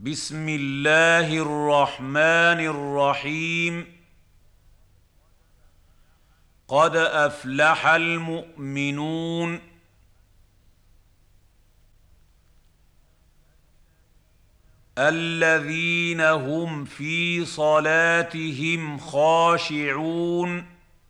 بسم الله الرحمن الرحيم. قد أفلح المؤمنون. الذين هم في صلاتهم خاشعون.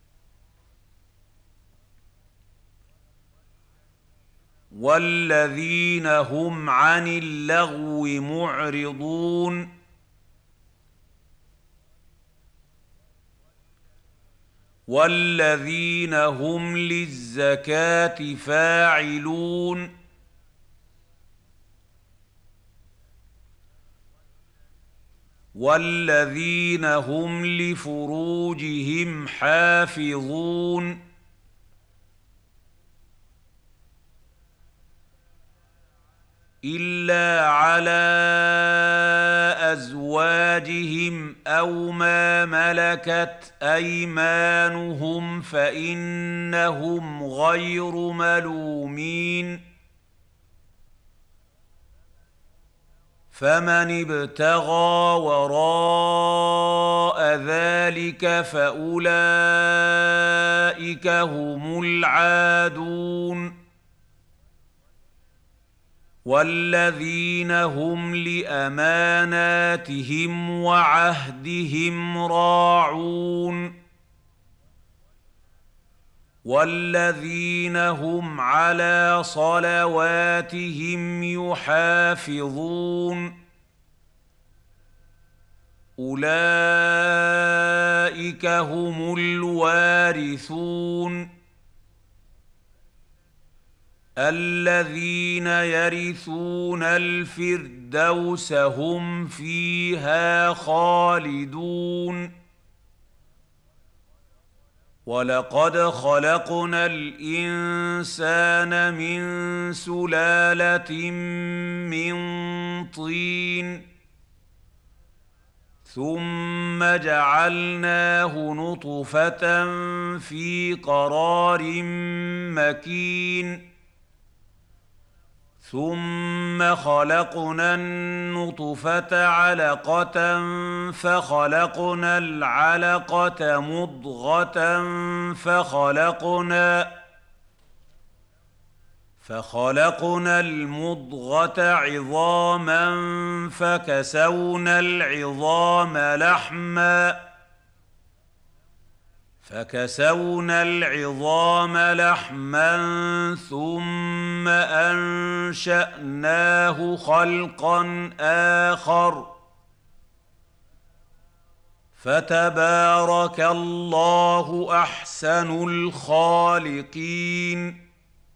والذين هم عن اللغو معرضون. والذين هم للزكاة فاعلون. والذين هم لفروجهم حافظون. إلا على أزواجهم أو ما ملكت أيمانهم فإنهم غير ملومين. فمن ابتغى وراء ذلك فأولئك هم العادون. والذين هم لأماناتهم وعهدهم راعون. والذين هم على صلواتهم يحافظون. أولئك هم الوارثون الذين يرثون الفردوس هم فيها خالدون. ولقد خلقنا الإنسان من سلالة من طين ثم جعلناه نطفة في قرار مكين ثم خلقنا النطفة علقة فخلقنا العلقة مضغة فخلقنا المضغة عظاما فكسونا العظام لحما ثم أنشأناه خلقا آخر فتبارك الله أحسن الخالقين.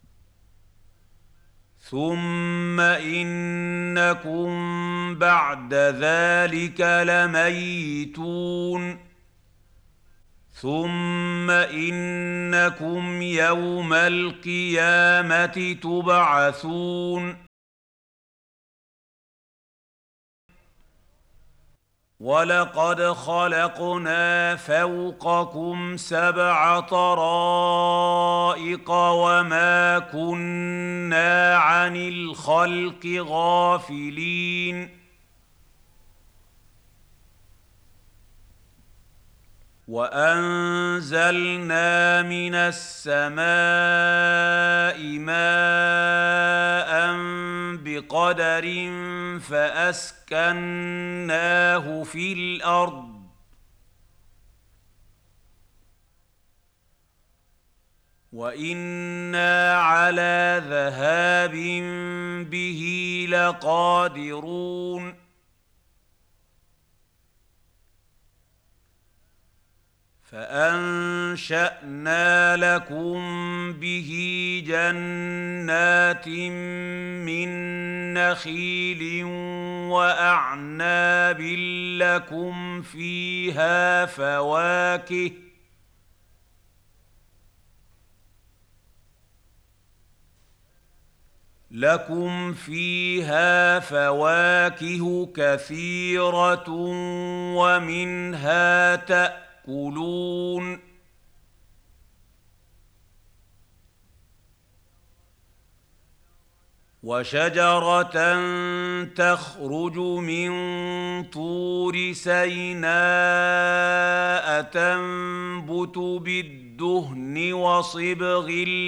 ثم إنكم بعد ذلك لميتون. ثم إنكم يوم القيامة تبعثون. ولقد خلقنا فوقكم 7 طرائق وما كنا عن الخلق غافلين. وأنزلنا من السماء ماء بقدر فأسكناه في الأرض وإنا على ذهاب به لقادرون. فأنشأنا لكم به جنات من نخيل وأعناب لكم فيها فواكه كثيرة ومنها تأكلون. وشجرة تخرج من طور سيناء تنبت بالدهن وصبغ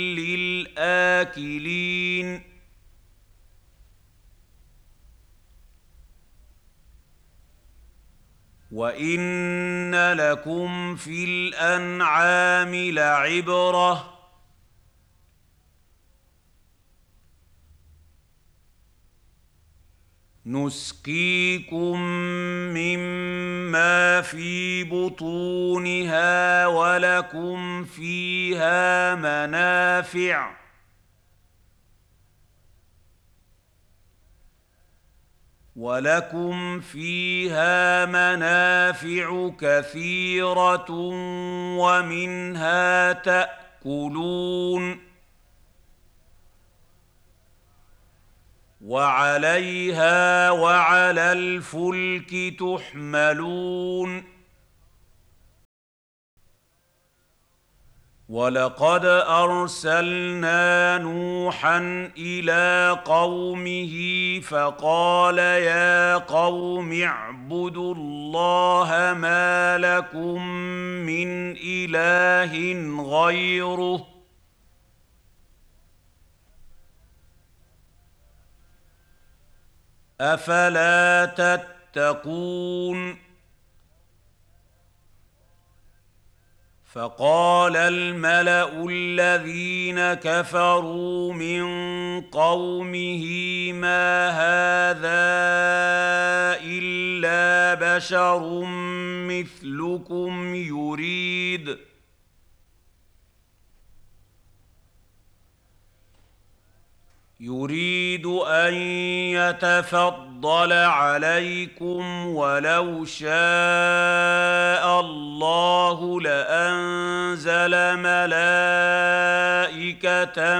للآكلين وإن لكم في الأنعام لعبرة نسقيكم مما في بطونها ولكم فيها منافع كثيرة ومنها تأكلون وعليها وعلى الفلك تحملون ولقد أرسلنا نوحا إلى قومه فقال يا قوم اعبدوا الله ما لكم من إله غيره أفلا تتقون فقال الملأ الذين كفروا من قومه ما هذا إلا بشر مثلكم يريد أن يتفضل عليكم ولو شاء الله لأنزل ملائكة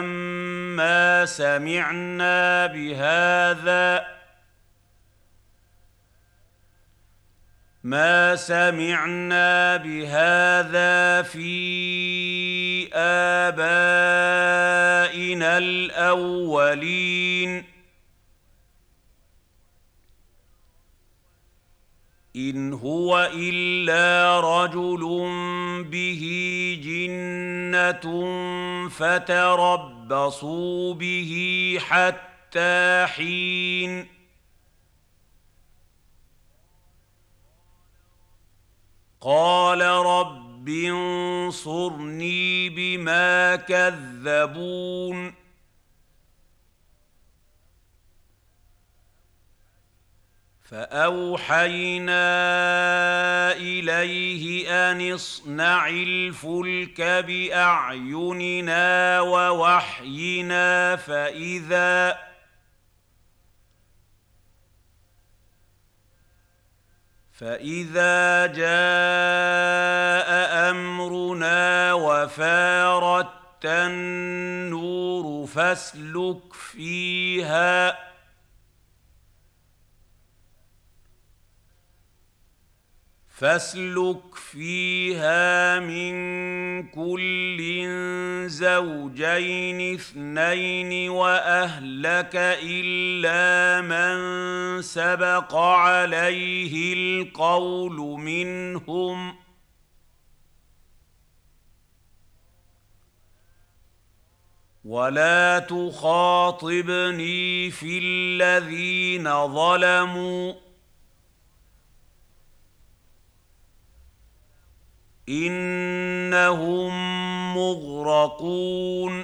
ما سمعنا بهذا في آبائنا الأولين إن هو إلا رجل به جنة فتربصوا به حتى حين قال رب انصرني بما كذبون فأوحينا إليه أن اصنع الفلك بأعيننا ووحينا فإذا جاء أمرنا وفارت النور فاسلك فيها من كل زوجين اثنين وأهلك إلا من سبق عليه القول منهم ولا تخاطبني في الذين ظلموا إنهم مغرقون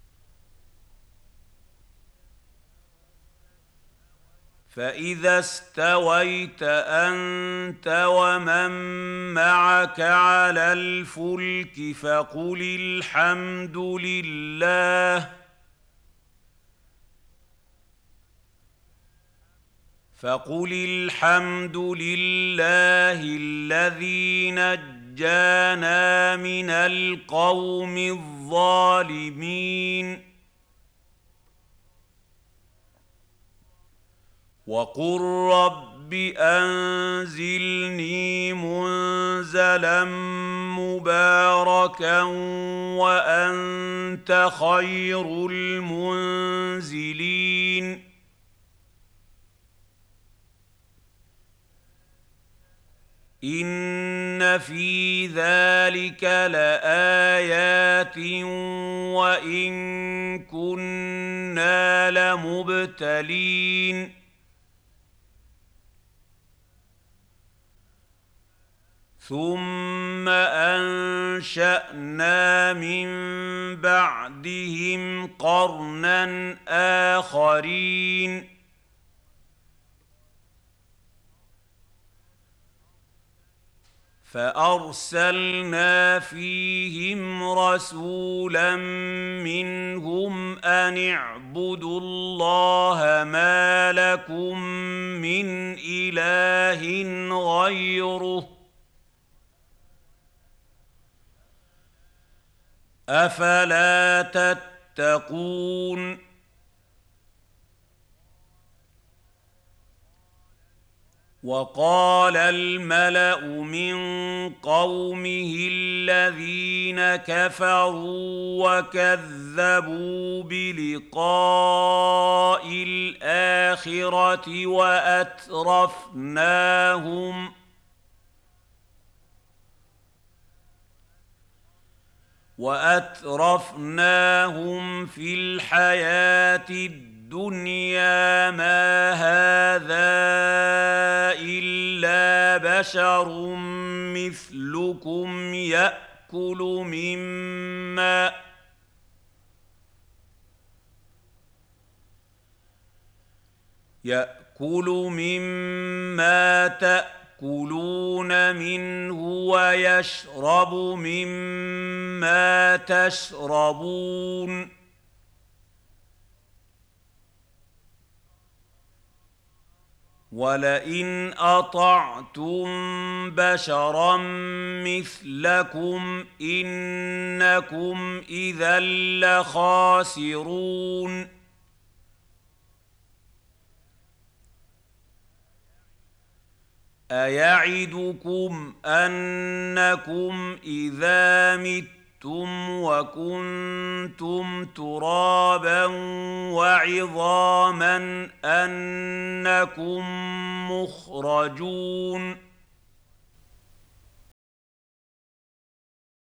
فإذا استويت أنت ومن معك على الفلك فقل الحمد لله الذي نجانا من القوم الظالمين وقل رب رب أنزلني منزلا مباركا وأنت خير المنزلين إن في ذلك لآيات وإن كنا لمبتلين ثم أنشأنا من بعدهم قرنا آخرين فأرسلنا فيهم رسولا منهم أن اعبدوا الله ما لكم من إله غيره أفلا تتقون وقال الملأ من قومه الذين كفروا وكذبوا بلقاء الآخرة وأترفناهم في الحياة الدنيا ما هذا إلا بشر مثلكم يأكل مما تأكلون منه ويشرب مما تشربون ولئن أطعتم بشرا مثلكم إنكم إذا لخاسرون أيعدكم أنكم إذا متم وكنتم ترابا وعظاما أنكم مخرجون